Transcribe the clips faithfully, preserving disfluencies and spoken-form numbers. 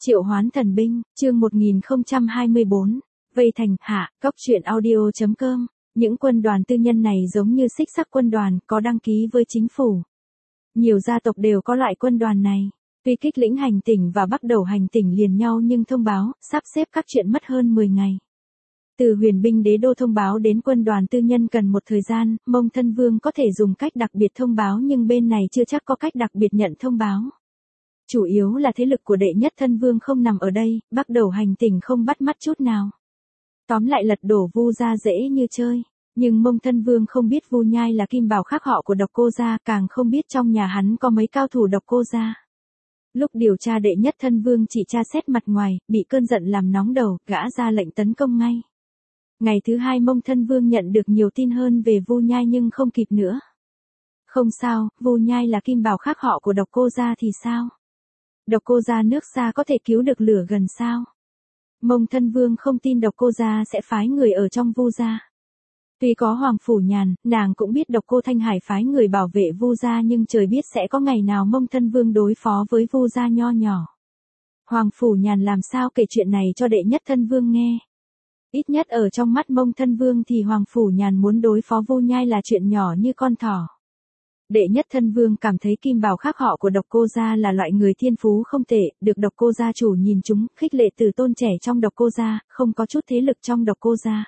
Triệu hoán thần binh, chương một nghìn không trăm hai mươi bốn, vây thành, hạ, cốc truyện audio chấm com. Những quân đoàn tư nhân này giống như xích sắc quân đoàn, có đăng ký với chính phủ. Nhiều gia tộc đều có loại quân đoàn này. Tuy kích lĩnh hành tỉnh và bắt đầu hành tỉnh liền nhau nhưng thông báo, sắp xếp các chuyện mất hơn mười ngày. Từ huyền binh đế đô thông báo đến quân đoàn tư nhân cần một thời gian, Mông Thân Vương có thể dùng cách đặc biệt thông báo nhưng bên này chưa chắc có cách đặc biệt nhận thông báo. Chủ yếu là thế lực của đệ nhất thân vương không nằm ở đây, bắt đầu hành tỉnh không bắt mắt chút nào. Tóm lại lật đổ Vu gia dễ như chơi, nhưng Mông Thân Vương không biết Vu Nhai là kim bảo khác họ của Độc Cô gia, càng không biết trong nhà hắn có mấy cao thủ Độc Cô gia. Lúc điều tra đệ nhất thân vương chỉ tra xét mặt ngoài, bị cơn giận làm nóng đầu, gã ra lệnh tấn công ngay. Ngày thứ hai Mông Thân Vương nhận được nhiều tin hơn về Vu Nhai nhưng không kịp nữa. Không sao, Vu Nhai là kim bảo khác họ của Độc Cô gia thì sao? Độc Cô gia nước xa có thể cứu được lửa gần sao? Mông Thân Vương không tin Độc Cô gia sẽ phái người ở trong Vu gia. Tuy có Hoàng Phủ Nhàn, nàng cũng biết Độc Cô Thanh Hải phái người bảo vệ Vu gia nhưng trời biết sẽ có ngày nào Mông Thân Vương đối phó với Vu gia nho nhỏ. Hoàng Phủ Nhàn làm sao kể chuyện này cho đệ nhất thân vương nghe. Ít nhất ở trong mắt Mông Thân Vương thì Hoàng Phủ Nhàn muốn đối phó Vu Nhai là chuyện nhỏ như con thỏ. Đệ nhất thân vương cảm thấy kim bảo khác họ của Độc Cô gia là loại người thiên phú không tệ, được Độc Cô gia chủ nhìn chúng, khích lệ từ tôn trẻ trong Độc Cô gia, không có chút thế lực trong Độc Cô gia.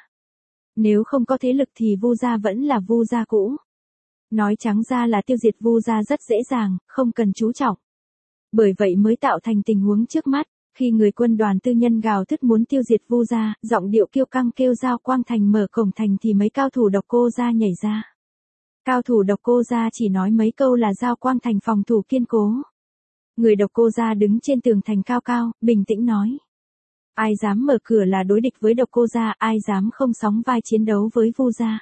Nếu không có thế lực thì Vu gia vẫn là Vu gia cũ. Nói trắng ra là tiêu diệt Vu gia rất dễ dàng, không cần chú trọng. Bởi vậy mới tạo thành tình huống trước mắt, khi người quân đoàn tư nhân gào thét muốn tiêu diệt Vu gia, giọng điệu kiêu căng kêu Giao Quang Thành mở cổng thành thì mấy cao thủ Độc Cô gia nhảy ra. Cao thủ Độc Cô gia chỉ nói mấy câu là Giao Quang Thành phòng thủ kiên cố. Người Độc Cô gia đứng trên tường thành cao cao, bình tĩnh nói. Ai dám mở cửa là đối địch với Độc Cô gia, ai dám không sóng vai chiến đấu với Vu gia.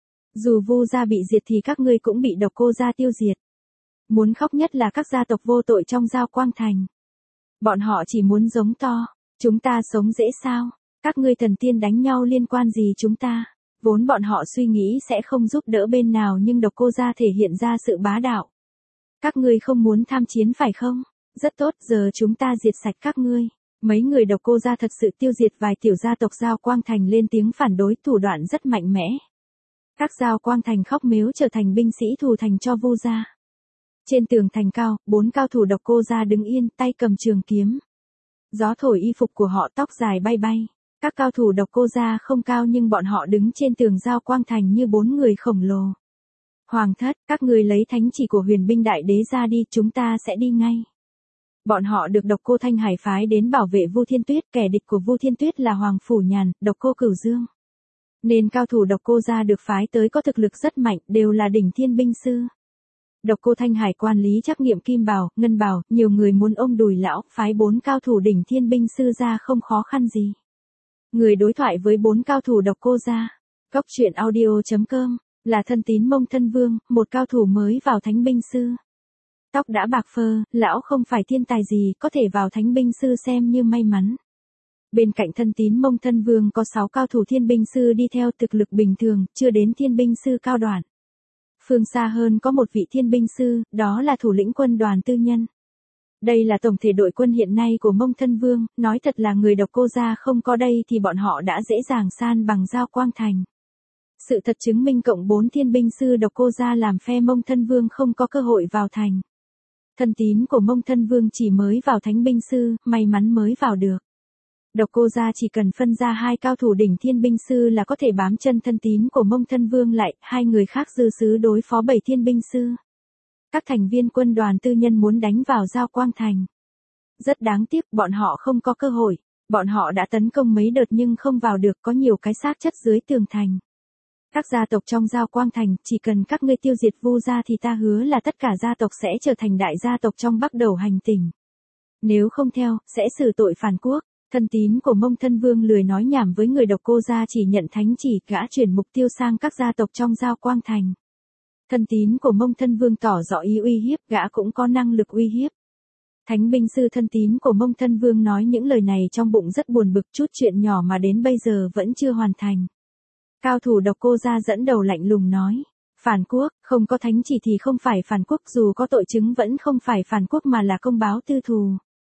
Dù Vu gia bị diệt thì các ngươi cũng bị Độc Cô gia tiêu diệt. Muốn khóc nhất là các gia tộc vô tội trong Giao Quang Thành. Bọn họ chỉ muốn giống to, chúng ta sống dễ sao, các ngươi thần tiên đánh nhau liên quan gì chúng ta. Vốn bọn họ suy nghĩ sẽ không giúp đỡ bên nào nhưng Độc Cô gia thể hiện ra sự bá đạo. Các ngươi không muốn tham chiến phải không? Rất tốt, giờ chúng ta diệt sạch các ngươi. Mấy người Độc Cô gia thật sự tiêu diệt vài tiểu gia tộc Giao Quang Thành lên tiếng phản đối, thủ đoạn rất mạnh mẽ. Các Giao Quang Thành khóc mếu trở thành binh sĩ thù thành cho Vu gia. Trên tường thành cao, bốn cao thủ Độc Cô gia đứng yên, tay cầm trường kiếm. Gió thổi y phục của họ, tóc dài bay bay. Các cao thủ Độc Cô gia không cao nhưng bọn họ đứng trên tường Giao Quang Thành như bốn người khổng lồ. Hoàng thất, các ngươi lấy thánh chỉ của huyền binh đại đế ra đi, chúng ta sẽ đi ngay. Bọn họ được Độc Cô Thanh Hải phái đến bảo vệ Vu Thiên Tuyết, kẻ địch của Vu Thiên Tuyết là Hoàng Phủ Nhàn, Độc Cô Cửu Dương. Nên cao thủ Độc Cô gia được phái tới có thực lực rất mạnh, đều là đỉnh thiên binh sư. Độc Cô Thanh Hải quan lý trắc nghiệm kim bảo, ngân bảo, nhiều người muốn ôm đùi lão, phái bốn cao thủ đỉnh thiên binh sư ra không khó khăn gì. Người đối thoại với bốn cao thủ Độc Cô gia. Cốc truyện audio chấm com, là thân tín Mông Thân Vương, một cao thủ mới vào thánh binh sư. Tóc đã bạc phơ, lão không phải thiên tài gì, có thể vào thánh binh sư xem như may mắn. Bên cạnh thân tín Mông Thân Vương có sáu cao thủ thiên binh sư đi theo, thực lực bình thường, chưa đến thiên binh sư cao đoạn. Phương xa hơn có một vị thiên binh sư, đó là thủ lĩnh quân đoàn tư nhân. Đây là tổng thể đội quân hiện nay của Mông Thân Vương, nói thật là người Độc Cô gia không có đây thì bọn họ đã dễ dàng san bằng Giao Quang Thành. Sự thật chứng minh cộng bốn thiên binh sư Độc Cô gia làm phe Mông Thân Vương không có cơ hội vào thành. Thân tín của Mông Thân Vương chỉ mới vào thánh binh sư, may mắn mới vào được. Độc Cô gia chỉ cần phân ra hai cao thủ đỉnh thiên binh sư là có thể bám chân thân tín của Mông Thân Vương lại, hai người khác dư sứ đối phó bảy thiên binh sư. Các thành viên quân đoàn tư nhân muốn đánh vào Giao Quang Thành. Rất đáng tiếc, bọn họ không có cơ hội. Bọn họ đã tấn công mấy đợt nhưng không vào được, có nhiều cái xác chất dưới tường thành. Các gia tộc trong Giao Quang Thành, chỉ cần các ngươi tiêu diệt Vu gia thì ta hứa là tất cả gia tộc sẽ trở thành đại gia tộc trong Bắc Đầu hành tỉnh. Nếu không theo, sẽ xử tội phản quốc. Thân tín của Mông Thân Vương lười nói nhảm với người Độc Cô gia, chỉ nhận thánh chỉ, gã chuyển mục tiêu sang các gia tộc trong Giao Quang Thành. Thân tín của Mông Thân Vương tỏ rõ ý uy hiếp, gã cũng có năng lực uy hiếp. Thánh binh sư thân tín của Mông Thân Vương nói những lời này trong bụng rất buồn bực, chút chuyện nhỏ mà đến bây giờ vẫn chưa hoàn thành. Cao thủ Độc Cô gia dẫn đầu lạnh lùng nói, phản quốc, không có thánh chỉ thì không phải phản quốc, dù có tội chứng vẫn không phải phản quốc mà là công báo tư thù.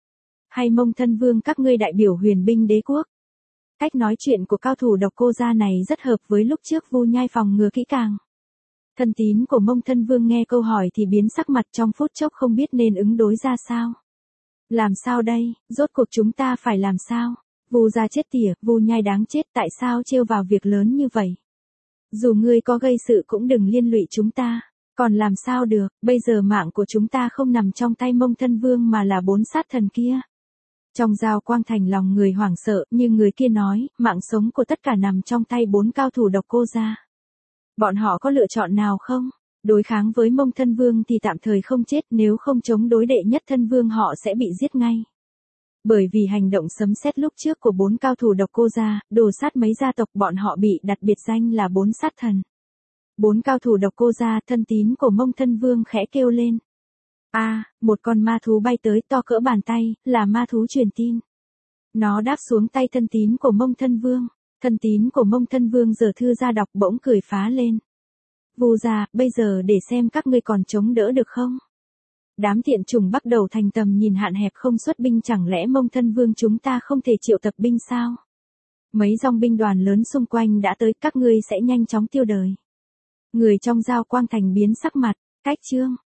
Hay Mông Thân Vương các ngươi đại biểu huyền binh đế quốc? Cách nói chuyện của cao thủ độc cô gia này rất hợp với lúc trước Vu Nhai phòng ngừa kỹ càng. Thân tín của Mông Thân Vương nghe câu hỏi thì biến sắc mặt trong phút chốc không biết nên ứng đối ra sao. Làm sao đây, rốt cuộc chúng ta phải làm sao? Vu gia chết tiệt, Vu Nhai đáng chết, tại sao trêu vào việc lớn như vậy? Dù ngươi có gây sự cũng đừng liên lụy chúng ta. Còn làm sao được, bây giờ mạng của chúng ta không nằm trong tay Mông Thân Vương mà là bốn sát thần kia. Trong Giao Quang Thành lòng người hoảng sợ, nhưng người kia nói, mạng sống của tất cả nằm trong tay bốn cao thủ độc cô gia. Bọn họ có lựa chọn nào không? Đối kháng với Mông Thân Vương thì tạm thời không chết, nếu không chống đối đệ nhất thân vương họ sẽ bị giết ngay. Bởi vì hành động sấm sét lúc trước của bốn cao thủ độc cô gia, đồ sát mấy gia tộc, bọn họ bị đặt biệt danh là bốn sát thần. Bốn cao thủ độc cô gia, thân tín của Mông Thân Vương khẽ kêu lên. A, à, một con ma thú bay tới to cỡ bàn tay, là ma thú truyền tin. Nó đáp xuống tay thân tín của Mông Thân Vương. Thân tín của Mông Thân Vương giở thư ra đọc bỗng cười phá lên. Vu gia, bây giờ để xem các ngươi còn chống đỡ được không? Đám tiện chủng bắt đầu thành tầm nhìn hạn hẹp không xuất binh, chẳng lẽ Mông Thân Vương chúng ta không thể triệu tập binh sao? Mấy dòng binh đoàn lớn xung quanh đã tới, các ngươi sẽ nhanh chóng tiêu đời. Người trong Giao Quang Thành biến sắc mặt, cách chương.